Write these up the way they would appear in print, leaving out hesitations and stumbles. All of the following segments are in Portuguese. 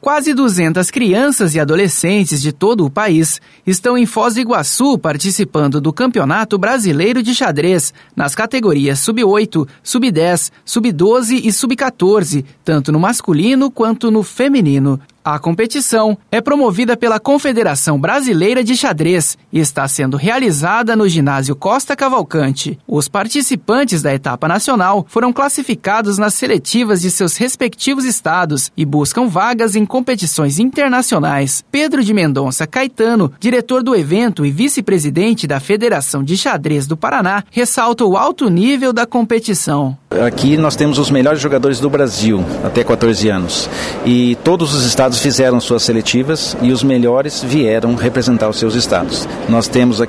Quase 200 crianças e adolescentes de todo o país estão em Foz do Iguaçu participando do Campeonato Brasileiro de Xadrez nas categorias Sub-8, Sub-10, Sub-12 e Sub-14, tanto no masculino quanto no feminino. A competição é promovida pela Confederação Brasileira de Xadrez e está sendo realizada no ginásio Costa Cavalcante. Os participantes da etapa nacional foram classificados nas seletivas de seus respectivos estados e buscam vagas em competições internacionais. Pedro de Mendonça Caetano, diretor do evento e vice-presidente da Federação de Xadrez do Paraná, ressalta o alto nível da competição. Aqui nós temos os melhores jogadores do Brasil, até 14 anos, e todos os estados fizeram suas seletivas e os melhores vieram representar os seus estados. Nós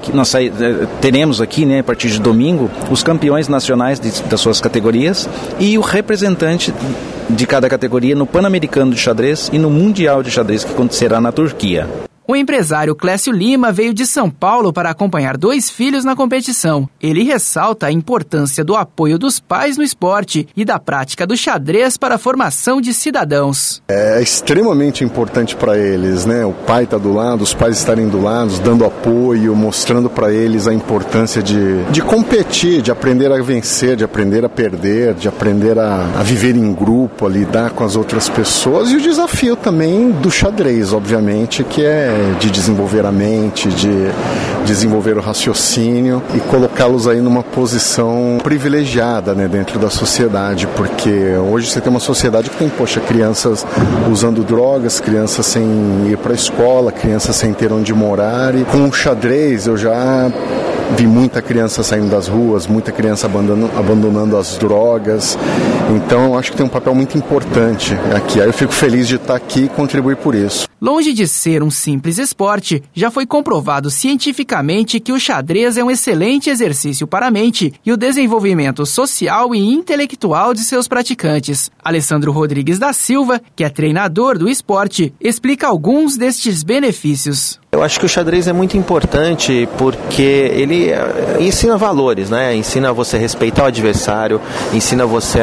teremos aqui, a partir de domingo, os campeões nacionais das suas categorias e o representante de cada categoria no Pan-Americano de Xadrez e no Mundial de Xadrez, que acontecerá na Turquia. O empresário Clécio Lima veio de São Paulo para acompanhar 2 filhos na competição. Ele ressalta a importância do apoio dos pais no esporte e da prática do xadrez para a formação de cidadãos. É extremamente importante para eles, O pai está do lado, os pais estarem do lado, dando apoio, mostrando para eles a importância de competir, de aprender a vencer, de aprender a perder, de aprender a viver em grupo, a lidar com as outras pessoas, e o desafio também do xadrez, obviamente, que é de desenvolver a mente, de desenvolver o raciocínio e colocá-los aí numa posição privilegiada, dentro da sociedade, porque hoje você tem uma sociedade que tem, crianças usando drogas, crianças sem ir para a escola, crianças sem ter onde morar, e com o xadrez eu já vi muita criança saindo das ruas, muita criança abandonando as drogas, então eu acho que tem um papel muito importante aqui. Aí eu fico feliz de estar aqui e contribuir por isso. Longe de ser um simples esporte, já foi comprovado cientificamente que o xadrez é um excelente exercício para a mente e o desenvolvimento social e intelectual de seus praticantes. Alessandro Rodrigues da Silva, que é treinador do esporte, explica alguns destes benefícios. Eu acho que o xadrez é muito importante porque ele ensina valores, Ensina você a respeitar o adversário, ensina você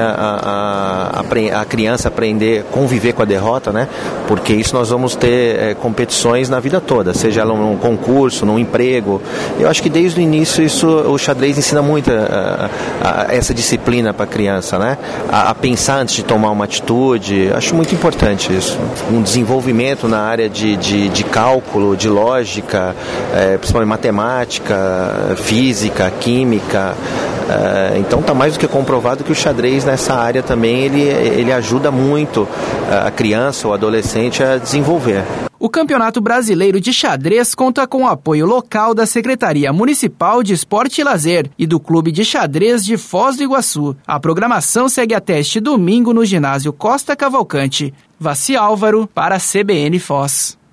a criança a aprender a conviver com a derrota, Porque isso nós vamos ter competições na vida toda, seja num concurso, num emprego. Eu acho que desde o início o xadrez ensina muito essa disciplina para a criança, A pensar antes de tomar uma atitude. Acho muito importante isso. Um desenvolvimento na área de cálculo, de lógica, principalmente matemática, física, química. Então está mais do que comprovado que o xadrez nessa área também ele ajuda muito a criança ou adolescente a desenvolver. O Campeonato Brasileiro de Xadrez conta com o apoio local da Secretaria Municipal de Esporte e Lazer e do Clube de Xadrez de Foz do Iguaçu. A programação segue até este domingo no ginásio Costa Cavalcante. Vassi Álvaro para a CBN Foz.